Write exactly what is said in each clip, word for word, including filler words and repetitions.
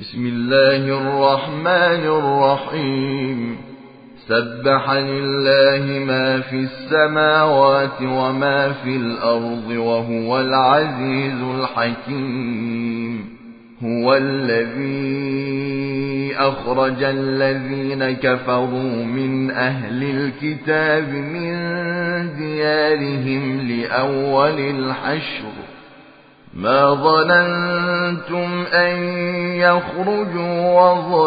بسم الله الرحمن الرحيم سبح لله ما في السماوات وما في الأرض وهو العزيز الحكيم هو الذي أخرج الذين كفروا من أهل الكتاب من ديارهم لأول الحشر ما ظننتم أن يخرجوا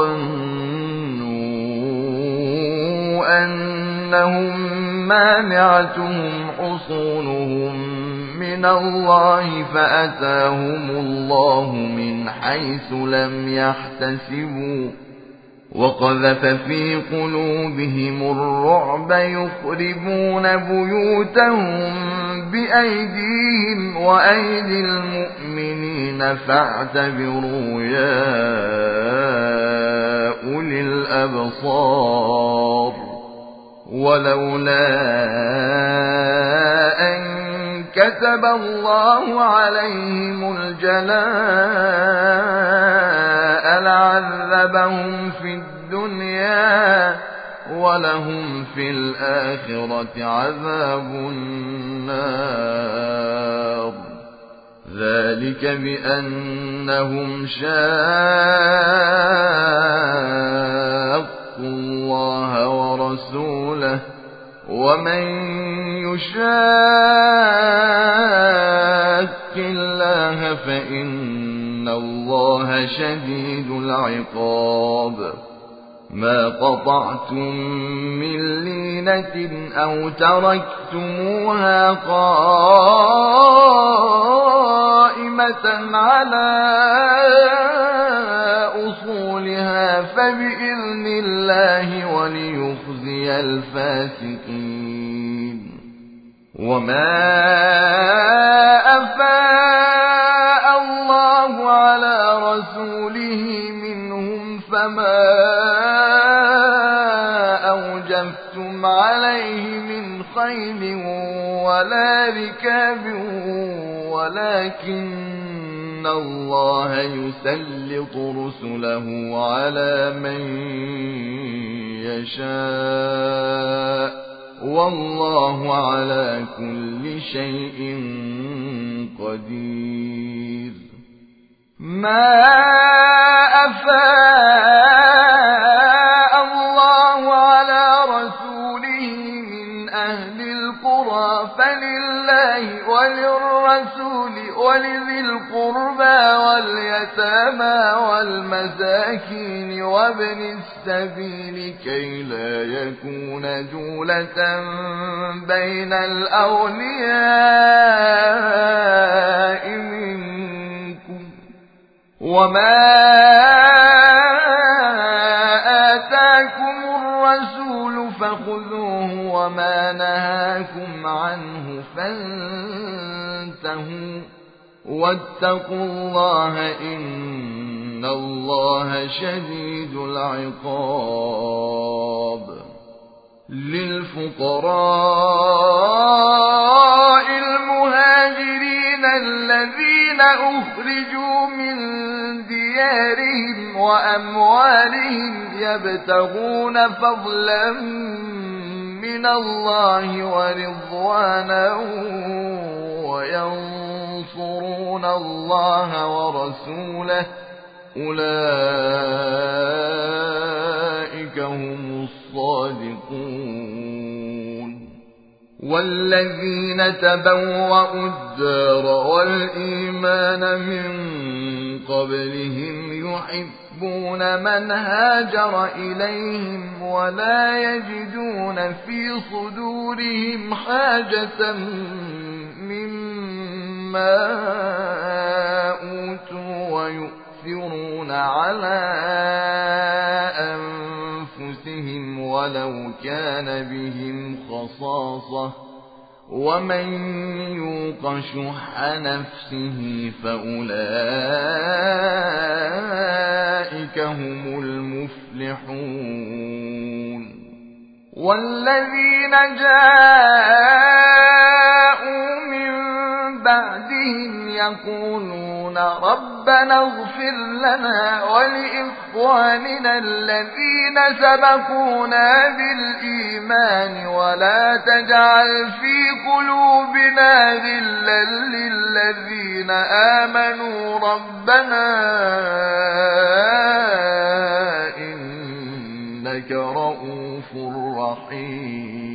وظنوا أنهم مانعتهم حصونهم من الله فأتاهم الله من حيث لم يحتسبوا وقذف في قلوبهم الرعب يخربون بيوتهم بأيديهم وأيدي المؤمنين فاعتبروا يا أولي الأبصار ولولا أن كتب الله عليهم الجلاء لعذبهم في الدنيا ولهم في الآخرة عذاب النار ذلك بأنهم شاقوا الله ورسوله ومن يشاق الله فإن الله شديد العقاب ما قطعتم من لينة أو تركتموها قائمة على أصولها فبإذن الله وليخزي الفاسقين وما أفاء الله على رسوله منهم فما أوجفتم عليه من خيل ولا ركاب ولكن الله يسلط رسله على من يشاء والله على كل شيء قدير ما أفاء الله على رسوله من أهل القرى فلله وللرسول ولذي القربى واليتامى والمساكين وابن السبيل كي لا يكون دولة بين الأولياء منكم وما آتاكم الرسول فخذوه وما نهاكم عنه فانتهوا واتقوا الله إن الله شديد العقاب للفقراء المهاجرين الذين أخرجوا من ديارهم وأموالهم يبتغون فضلا من الله ورضوانا وينصرون الله ورسوله أولئك هم الصادقون والذين تبوأوا الدار والإيمان من قبلهم يحبون من هاجر إليهم ولا يجدون في صدورهم حاجة مما أوتوا ويؤثرون على أنفسهم ولو كان بهم خصاصة ومن يوق شح نفسه فأولئك هم المفلحون والذين جاءوا من بعدهم يقولون رب ربنا اغفر لنا ولإخواننا الذين سبقونا بالإيمان ولا تجعل في قلوبنا غلا للذين آمنوا ربنا إنك رؤوف رحيم.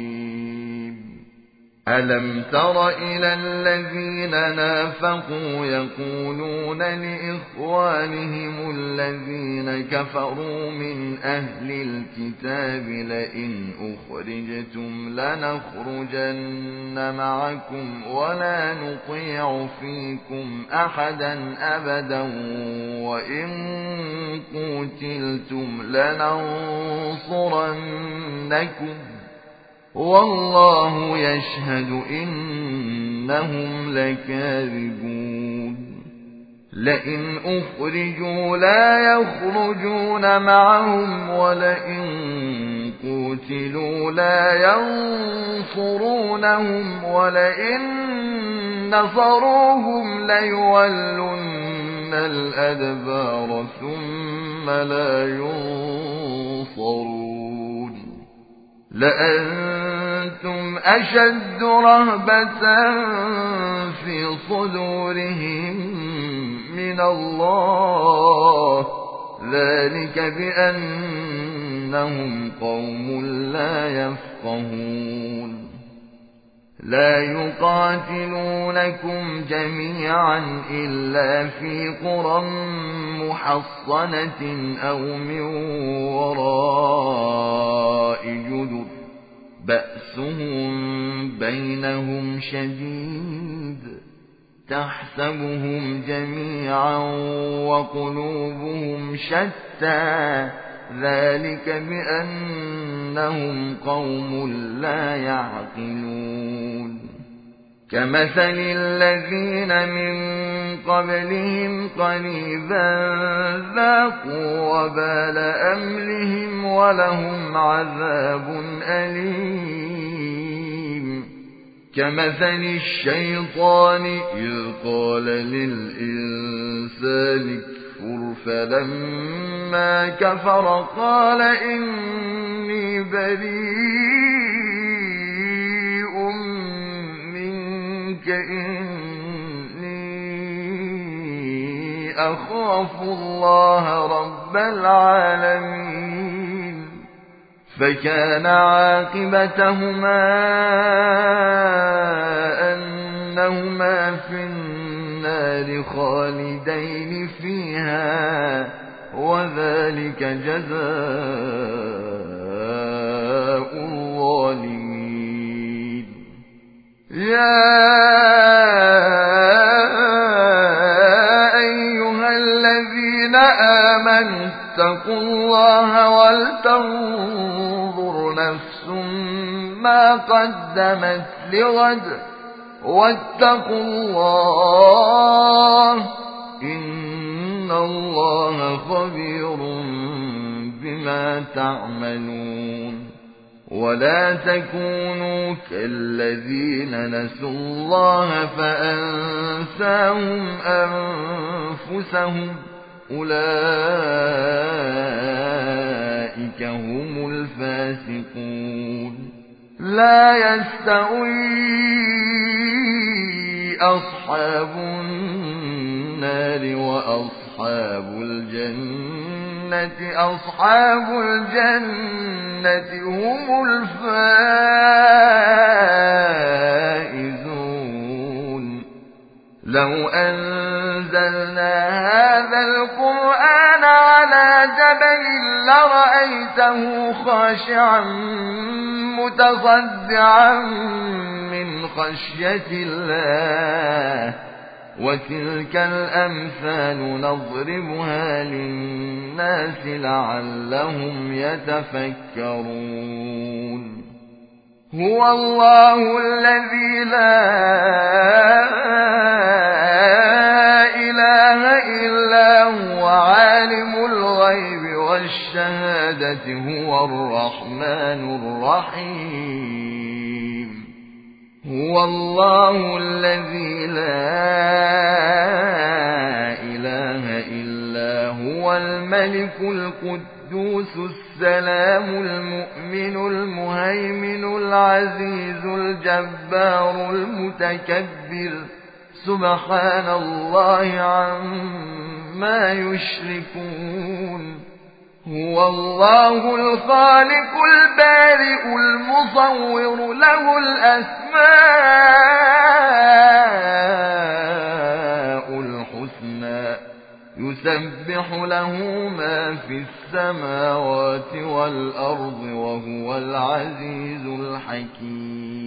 ألم تر إلى الذين نافقوا يقولون لإخوانهم الذين كفروا من أهل الكتاب لئن أخرجتم لنخرجن معكم ولا نطيع فيكم أحدا أبدا وإن قتلتم لننصرنكم والله يشهد إنهم لكاذبون. لئن أخرجوا لا يخرجون معهم ولئن قتلوا لا ينصرونهم ولئن نصروهم ليولن الأدبار ثم لا ينصرون. لأنتم أشد رهبة في صدورهم من الله ذلك بأنهم قوم لا يفقهون. لا يقاتلونكم جميعا إلا في قرى محصنة أو من وراء جدر بأسهم بينهم شديد تحسبهم جميعا وقلوبهم شتى ذلك بأنهم قوم لا يعقلون. كمثل الذين من قبلهم قريبا ذاقوا وبال أمرهم ولهم عذاب أليم. كمثل الشيطان إذ قال للإنسان اكفر فلما كفر قال إني بريء منك إني أخاف الله رب العالمين. فكان عاقبتهما أنهما في النار خالدين فيها وذلك جزاء الظالمين. يا أيها الذين آمنوا اتقوا الله ولتنظر نفس ما قدمت لغد واتقوا الله إن الله خبير بما تعملون. ولا تكونوا كالذين نسوا الله فأنساهم أنفسهم أولئك هم الفاسقون. لا يستوي أصحاب النار وأصحاب الجنة أصحاب الجنة هم الفائزون. لو أنزلنا هذا القرآن على جبل لرأيته خاشعا متصدعا من خشية الله. وتلك الأمثال نضربها للناس لعلهم يتفكرون. هو الله الذي لا إله إلا هو عالم الغيب والشهادة هو الرحمن الرحيم. هو الله الذي لا إله الملك القدوس السلام المؤمن المهيمن العزيز الجبار المتكبر سبحان الله عما يشركون هو الله الخالق البارئ المصور له الأسماء الحسنى يسبح له ما في السماوات والأرض وهو العزيز الحكيم